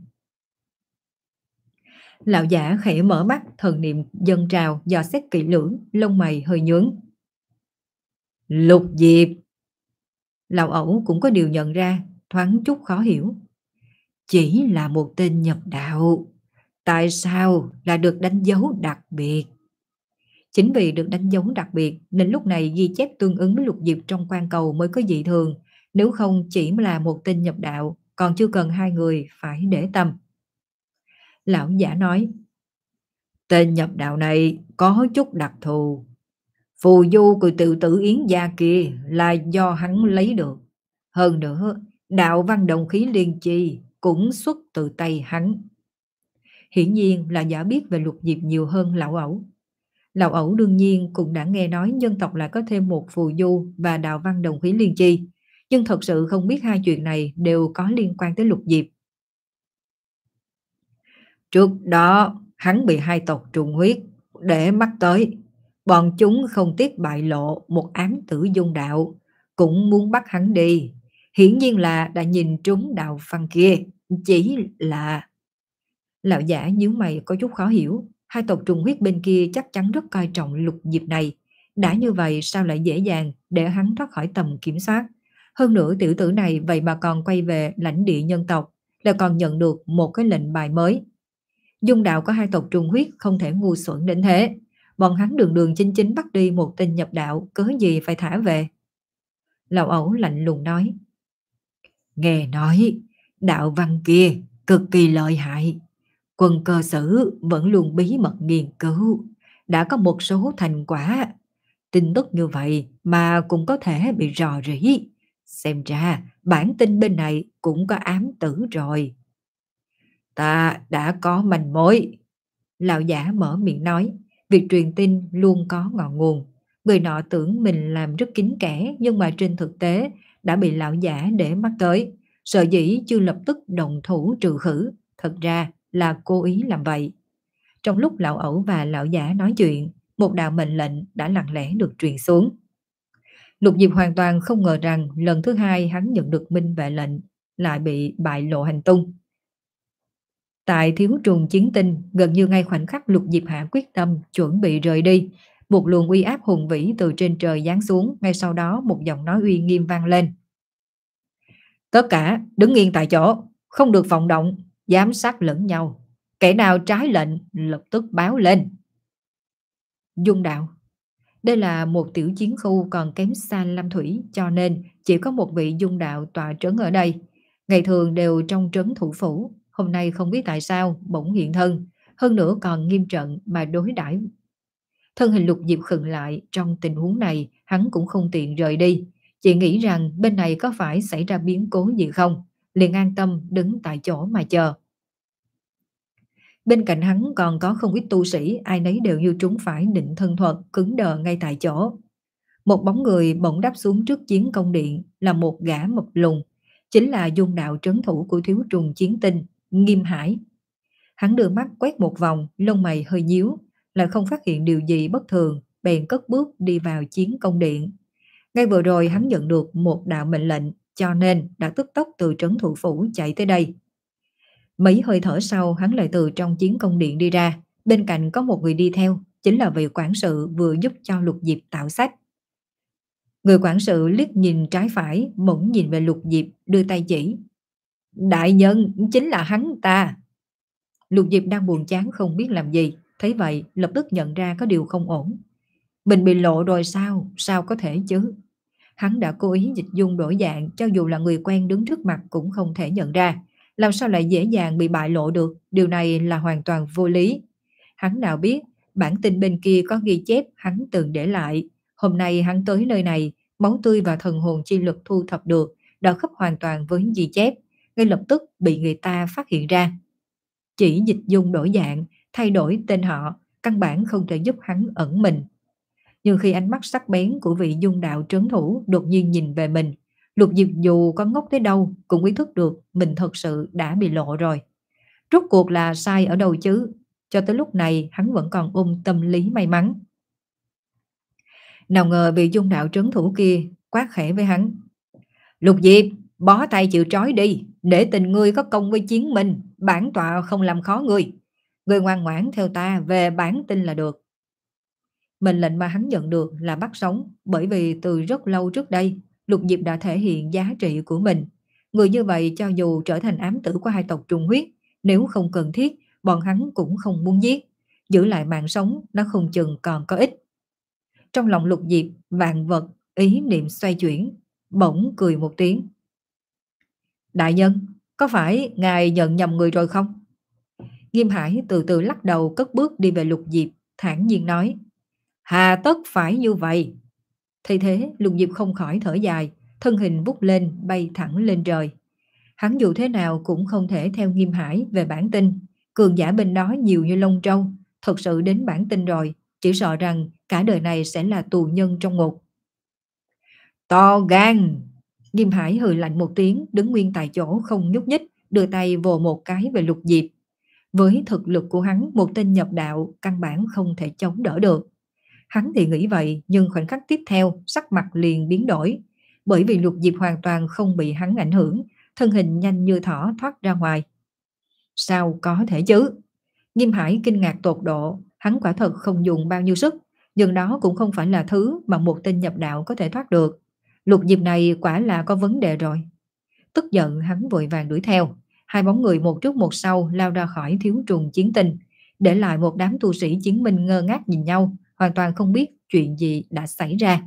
Lão giả khẽ mở mắt, thần niệm dâng trào, dò xét kỹ lưỡng, lông mày hơi nhướng. Lục Diệp. Lão ẩu cũng có điều nhận ra, thoáng chút khó hiểu. Chỉ là một tên nhập đạo, tại sao là được đánh dấu đặc biệt? Chính vì được đánh dấu đặc biệt nên lúc này ghi chép tương ứng với Lục Diệp trong quan cầu mới có dị thường, nếu không chỉ là một tên nhập đạo, còn chưa cần hai người phải để tâm. Lão giả nói, tên nhập đạo này có chút đặc thù. Phù du của tự tử Yến gia kia là do hắn lấy được. Hơn nữa, đạo văn đồng khí liên chi cũng xuất từ tay hắn. Hiển nhiên là giả biết về Lục Diệp nhiều hơn lão ẩu. Lão ẩu đương nhiên cũng đã nghe nói nhân tộc lại có thêm một phù du và đạo văn đồng khí liên chi, nhưng thật sự không biết hai chuyện này đều có liên quan tới Lục Diệp. Trước đó, hắn bị hai tộc trùng huyết để mắt tới. Bọn chúng không tiếc bại lộ một ám tử dung đạo, cũng muốn bắt hắn đi. Hiển nhiên là đã nhìn trúng đạo văn kia, chỉ là... Lão giả nhíu mày có chút khó hiểu. Hai tộc trùng huyết bên kia chắc chắn rất coi trọng Lục Diệp này. Đã như vậy sao lại dễ dàng để hắn thoát khỏi tầm kiểm soát? Hơn nữa tiểu tử này vậy mà còn quay về lãnh địa nhân tộc, là còn nhận được một cái lệnh bài mới. Dung đạo có hai tộc trùng huyết không thể ngu xuẩn đến thế. Bọn hắn đường đường chính chính bắt đi một tên nhập đạo, cớ gì phải thả về? Lão ẩu lạnh lùng nói. Nghe nói, đạo văn kia cực kỳ lợi hại. Quân cơ sử vẫn luôn bí mật nghiên cứu, đã có một số thành quả. Tin tức như vậy mà cũng có thể bị rò rỉ. Xem ra bản tin bên này cũng có ám tử rồi. Ta đã có manh mối. Lão giả mở miệng nói. Việc truyền tin luôn có ngọn nguồn. Người nọ tưởng mình làm rất kín kẽ, nhưng mà trên thực tế đã bị lão giả để mắt tới. Sợ dĩ chưa lập tức động thủ trừ khử, thật ra là cố ý làm vậy. Trong lúc lão ẩu và lão giả nói chuyện, một đạo mệnh lệnh đã lặng lẽ được truyền xuống. Lục Diệp hoàn toàn không ngờ rằng lần thứ hai hắn nhận được minh vệ lệnh lại bị bại lộ hành tung. Tại thiếu trùng chiến tinh, gần như ngay khoảnh khắc Lục Diệp hạ quyết tâm chuẩn bị rời đi, một luồng uy áp hùng vĩ từ trên trời giáng xuống, ngay sau đó một giọng nói uy nghiêm vang lên. Tất cả đứng yên tại chỗ, không được vọng động, giám sát lẫn nhau. Kẻ nào trái lệnh lập tức báo lên. Dung đạo. Đây là một tiểu chiến khu còn kém xa Lam Thủy, cho nên chỉ có một vị dung đạo tọa trấn ở đây. Ngày thường đều trong trấn thủ phủ, hôm nay không biết tại sao bỗng hiện thân, hơn nữa còn nghiêm trận mà đối đãi. Thân hình Lục Diệp khựng lại, trong tình huống này hắn cũng không tiện rời đi, chỉ nghĩ rằng bên này có phải xảy ra biến cố gì không, liền an tâm đứng tại chỗ mà chờ. Bên cạnh hắn còn có không ít tu sĩ, ai nấy đều như trúng phải định thân thuật, cứng đờ ngay tại chỗ. Một bóng người bỗng đáp xuống trước chiến công điện, là một gã mập lùn, chính là dung đạo trấn thủ của thiếu trùng chiến tinh, Nghiêm Hải. Hắn đưa mắt quét một vòng, lông mày hơi nhíu, lại không phát hiện điều gì bất thường, bèn cất bước đi vào chiến công điện. Ngay vừa rồi hắn nhận được một đạo mệnh lệnh, cho nên đã tức tốc từ trấn thủ phủ chạy tới đây. Mấy hơi thở sau, hắn lại từ trong chiến công điện đi ra. Bên cạnh có một người đi theo, chính là vị quản sự vừa giúp cho Lục Diệp tạo sách. Người quản sự liếc nhìn trái phải, bỗng nhìn về Lục Diệp, đưa tay chỉ. Đại nhân, chính là hắn ta. Lục Diệp đang buồn chán không biết làm gì, thấy vậy lập tức nhận ra có điều không ổn. Mình bị lộ rồi sao? Sao có thể chứ? Hắn đã cố ý dịch dung đổi dạng, cho dù là người quen đứng trước mặt cũng không thể nhận ra. Làm sao lại dễ dàng bị bại lộ được? Điều này là hoàn toàn vô lý. Hắn nào biết, bản tin bên kia có ghi chép hắn từng để lại. Hôm nay hắn tới nơi này, máu tươi và thần hồn chi lực thu thập được, đã khớp hoàn toàn với ghi chép, ngay lập tức bị người ta phát hiện ra. Chỉ dịch dung đổi dạng, thay đổi tên họ, căn bản không thể giúp hắn ẩn mình. Nhưng khi ánh mắt sắc bén của vị dung đạo trấn thủ đột nhiên nhìn về mình, Lục Diệp dù có ngốc tới đâu cũng ý thức được mình thật sự đã bị lộ rồi. Rốt cuộc là sai ở đâu chứ? Cho tới lúc này hắn vẫn còn ôm tâm lý may mắn. Nào ngờ vị dung đạo trấn thủ kia quát khẽ với hắn. Lục Diệp, bó tay chịu trói đi, để tình ngươi có công với chiến minh, bản tọa không làm khó ngươi. Ngươi ngoan ngoãn theo ta về bản tin là được. Mệnh lệnh mà hắn nhận được là bắt sống, bởi vì từ rất lâu trước đây, Lục Diệp đã thể hiện giá trị của mình. Người như vậy cho dù trở thành ám tử của hai tộc trùng huyết, nếu không cần thiết, bọn hắn cũng không muốn giết. Giữ lại mạng sống, nó không chừng còn có ích. Trong lòng Lục Diệp, vạn vật, ý niệm xoay chuyển, bỗng cười một tiếng. Đại nhân, có phải ngài nhận nhầm người rồi không? Nghiêm Hải từ từ lắc đầu cất bước đi về Lục Diệp, thản nhiên nói. Hà tất phải như vậy. Thay thế, Lục Diệp không khỏi thở dài, thân hình vút lên bay thẳng lên trời. Hắn dù thế nào cũng không thể theo Nghiêm Hải về bản tin. Cường giả bên đó nhiều như lông trâu, thật sự đến bản tin rồi, chỉ sợ rằng cả đời này sẽ là tù nhân trong ngục. To gan! Nghiêm Hải hừ lạnh một tiếng, đứng nguyên tại chỗ không nhúc nhích, đưa tay vồ một cái về Lục Diệp. Với thực lực của hắn, một tên nhập đạo căn bản không thể chống đỡ được. Hắn thì nghĩ vậy, nhưng khoảnh khắc tiếp theo, sắc mặt liền biến đổi. Bởi vì Lục Diệp hoàn toàn không bị hắn ảnh hưởng, thân hình nhanh như thỏ thoát ra ngoài. Sao có thể chứ? Nghiêm Hải kinh ngạc tột độ, hắn quả thật không dùng bao nhiêu sức, nhưng đó cũng không phải là thứ mà một tên nhập đạo có thể thoát được. Lục Diệp này quả là có vấn đề rồi. Tức giận hắn vội vàng đuổi theo, hai bóng người một trước một sau lao ra khỏi thiếu trùng chiến tinh, để lại một đám tu sĩ chiến minh ngơ ngác nhìn nhau, hoàn toàn không biết chuyện gì đã xảy ra.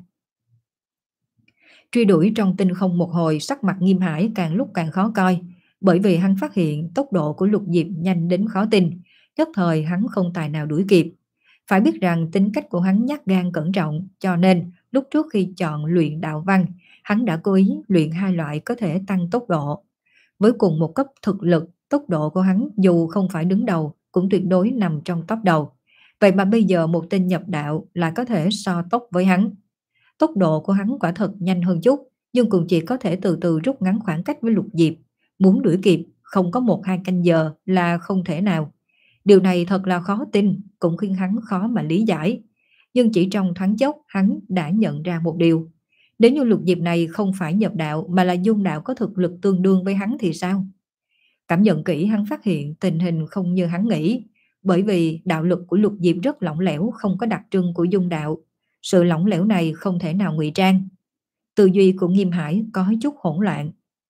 Truy đuổi trong tinh không một hồi, sắc mặt Nghiêm Hải càng lúc càng khó coi, bởi vì hắn phát hiện tốc độ của Lục Diệp nhanh đến khó tin, nhất thời hắn không tài nào đuổi kịp. Phải biết rằng tính cách của hắn nhát gan cẩn trọng, cho nên lúc trước khi chọn luyện đạo văn, hắn đã cố ý luyện hai loại có thể tăng tốc độ. Với cùng một cấp thực lực, tốc độ của hắn dù không phải đứng đầu, cũng tuyệt đối nằm trong top đầu. Vậy mà bây giờ một tên nhập đạo lại có thể so tốc với hắn. Tốc độ của hắn quả thật nhanh hơn chút, nhưng cũng chỉ có thể từ từ rút ngắn khoảng cách với Lục Diệp. Muốn đuổi kịp, không có một hai canh giờ là không thể nào. Điều này thật là khó tin, cũng khiến hắn khó mà lý giải. Nhưng chỉ trong thoáng chốc, hắn đã nhận ra một điều. Nếu như Lục Diệp này không phải nhập đạo mà là dung đạo có thực lực tương đương với hắn thì sao? Cảm nhận kỹ hắn phát hiện tình hình không như hắn nghĩ, bởi vì đạo lực của Lục Diệp rất lỏng lẻo, không có đặc trưng của dung đạo. Sự lỏng lẻo này không thể nào ngụy trang. Tư duy của Nghiêm Hải có chút hỗn loạn.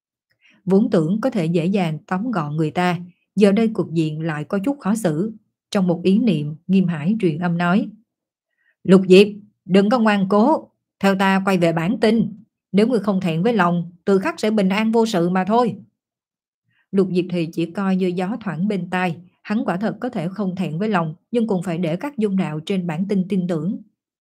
Vốn tưởng có thể dễ dàng tóm gọn người ta, giờ đây cục diện lại có chút khó xử. Trong một ý niệm, Nghiêm Hải truyền âm nói. Lục Diệp, đừng có ngoan cố, theo ta quay về bản tin. Nếu người không thẹn với lòng, tự khắc sẽ bình an vô sự mà thôi. Lục Diệp thì chỉ coi như gió thoảng bên tai, hắn quả thật có thể không thẹn với lòng, nhưng cũng phải để các dung đạo trên bản tin tin tưởng.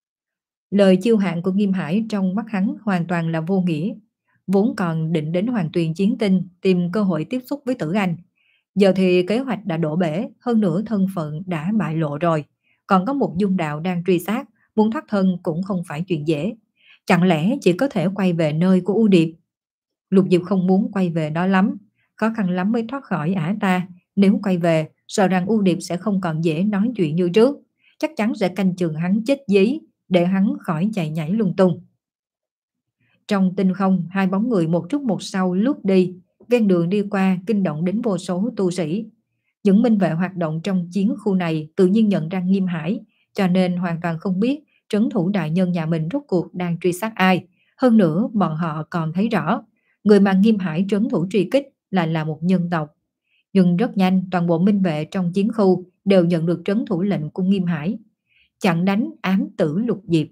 Lời chiêu hạn của Nghiêm Hải trong mắt hắn hoàn toàn là vô nghĩa. Vốn còn định đến Hoàng Tuyền chiến tinh tìm cơ hội tiếp xúc với Tử Anh. Giờ thì kế hoạch đã đổ bể, hơn nữa thân phận đã bại lộ rồi. Còn có một dung đạo đang truy sát, muốn thoát thân cũng không phải chuyện dễ. Chẳng lẽ chỉ có thể quay về nơi của U Điệp? Lục Diệp không muốn quay về đó lắm, khó khăn lắm mới thoát khỏi ả ta. Nếu quay về, sợ rằng U Điệp sẽ không còn dễ nói chuyện như trước, chắc chắn sẽ canh chừng hắn chết dí, để hắn khỏi chạy nhảy lung tung. Trong tinh không, hai bóng người một trước một sau lướt đi, ven đường đi qua kinh động đến vô số tu sĩ. Những minh vệ hoạt động trong chiến khu này tự nhiên nhận ra Nghiêm Hải, cho nên hoàn toàn không biết trấn thủ đại nhân nhà mình rốt cuộc đang truy sát ai. Hơn nữa, bọn họ còn thấy rõ, người mà Nghiêm Hải trấn thủ truy kích lại là một nhân tộc. Nhưng rất nhanh, toàn bộ minh vệ trong chiến khu đều nhận được trấn thủ lệnh của Nghiêm Hải, chặn đánh ám tử Lục Diệp.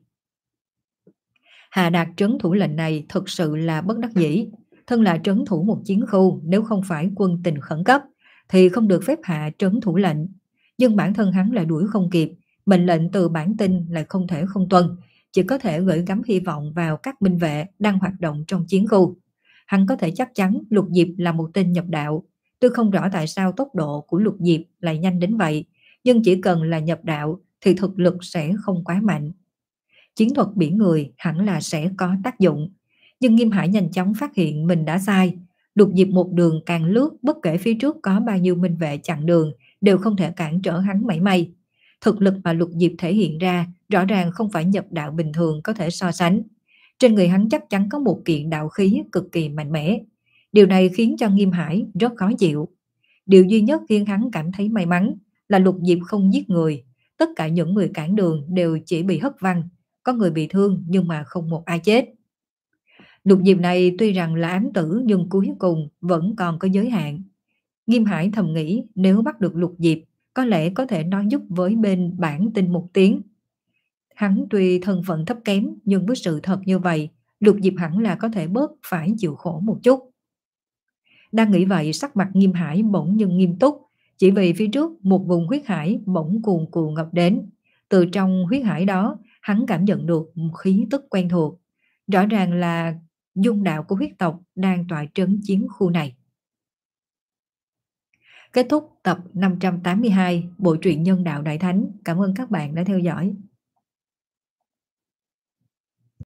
Hạ đạt trấn thủ lệnh này thực sự là bất đắc dĩ. Thân là trấn thủ một chiến khu, nếu không phải quân tình khẩn cấp thì không được phép hạ trấn thủ lệnh. Nhưng bản thân hắn lại đuổi không kịp, mệnh lệnh từ bản tinh lại không thể không tuân, chỉ có thể gửi gắm hy vọng vào các minh vệ đang hoạt động trong chiến khu. Hắn có thể chắc chắn Lục Diệp là một tên nhập đạo. Tôi không rõ tại sao tốc độ của Lục Diệp lại nhanh đến vậy, nhưng chỉ cần là nhập đạo thì thực lực sẽ không quá mạnh. Chiến thuật biển người hẳn là sẽ có tác dụng. Nhưng Nghiêm Hải nhanh chóng phát hiện mình đã sai. Lục Diệp một đường càng lướt, bất kể phía trước có bao nhiêu minh vệ chặn đường, đều không thể cản trở hắn mảy may. Thực lực mà Lục Diệp thể hiện ra rõ ràng không phải nhập đạo bình thường có thể so sánh. Trên người hắn chắc chắn có một kiện đạo khí cực kỳ mạnh mẽ. Điều này khiến cho Nghiêm Hải rất khó chịu. Điều duy nhất khiến hắn cảm thấy may mắn là Lục Diệp không giết người. Tất cả những người cản đường đều chỉ bị hất văng. Có người bị thương nhưng mà không một ai chết. Lục Diệp này tuy rằng là ám tử nhưng cuối cùng vẫn còn có giới hạn. Nghiêm Hải thầm nghĩ nếu bắt được Lục Diệp có lẽ có thể nói giúp với bên bản tinh một tiếng. Hắn tuy thân phận thấp kém nhưng với sự thật như vậy, Lục Diệp hẳn là có thể bớt phải chịu khổ một chút. Đang nghĩ vậy, sắc mặt Nghiêm Hải bỗng nhưng nghiêm túc, chỉ vì phía trước một vùng huyết hải bỗng cuồn cuộn ngập đến. Từ trong huyết hải đó, hắn cảm nhận được một khí tức quen thuộc. Rõ ràng là dung đạo của huyết tộc đang tọa trấn chiến khu này. Kết thúc tập năm trăm tám mươi hai Bộ truyện Nhân Đạo Đại Thánh. Cảm ơn các bạn đã theo dõi.